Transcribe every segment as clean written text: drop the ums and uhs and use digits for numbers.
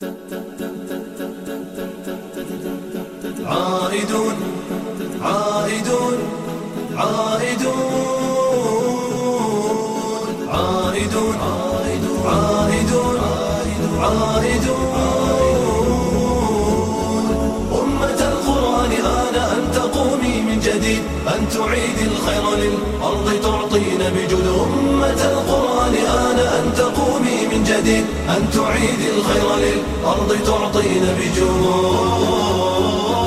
عائدون عائدون عائدون عائدون عائدون عائدون أمة القرآن آن أن تقومي من جديد، أن تعيد الخير للأرض تعطين بجود. أمة القرآن آن أن تقومي من جديد، أن تعيد الخير للأرض تعطين بجود.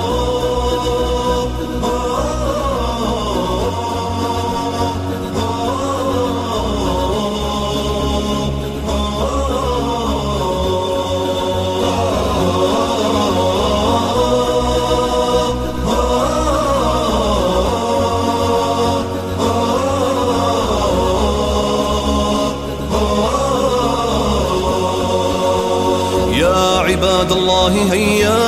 يا عباد الله هيا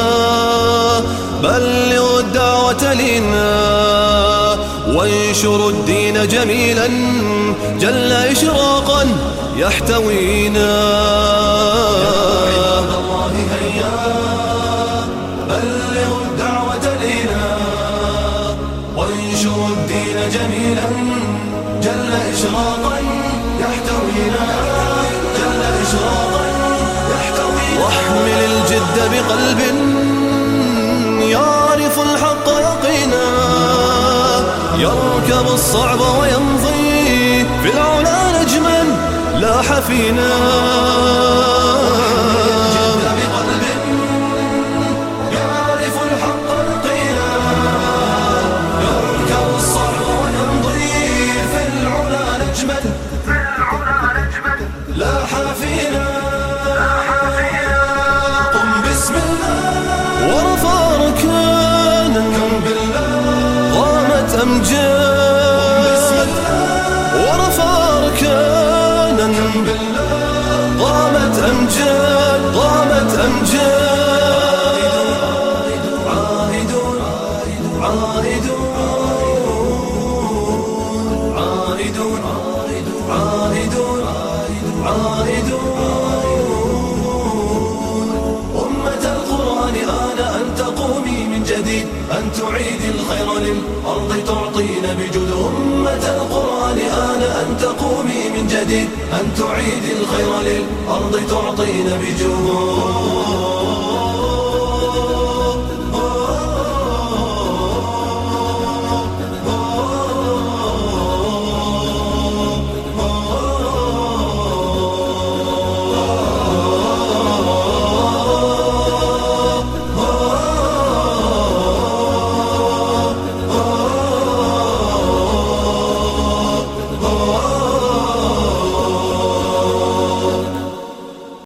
بلغوا الدعوة لنا، وانشروا الدين جميلا جل إشراقا يحتوينا. يا عباد الله هيا بلغوا الدعوة لنا، وانشروا الدين جميلا جل إشراقا يحتوينا، جل إشراقا يحتوينا. واحمل الجد بقلب يعرف الحق يقينا، يركب الصعب ويمضي في العلا نجما لاح فينا. ورفع ركانا قامت أمجاد، قامت أمجاد. عائدون عائدون عائدون عائدون عائدون أمة القرآن آن أن تقومي من جديد، أن تعيد الخير للأرض تعطين بجود. أمة القرآن آن أن تقومي من جديد، أن تعيد الخير للأرض تعطين بجود.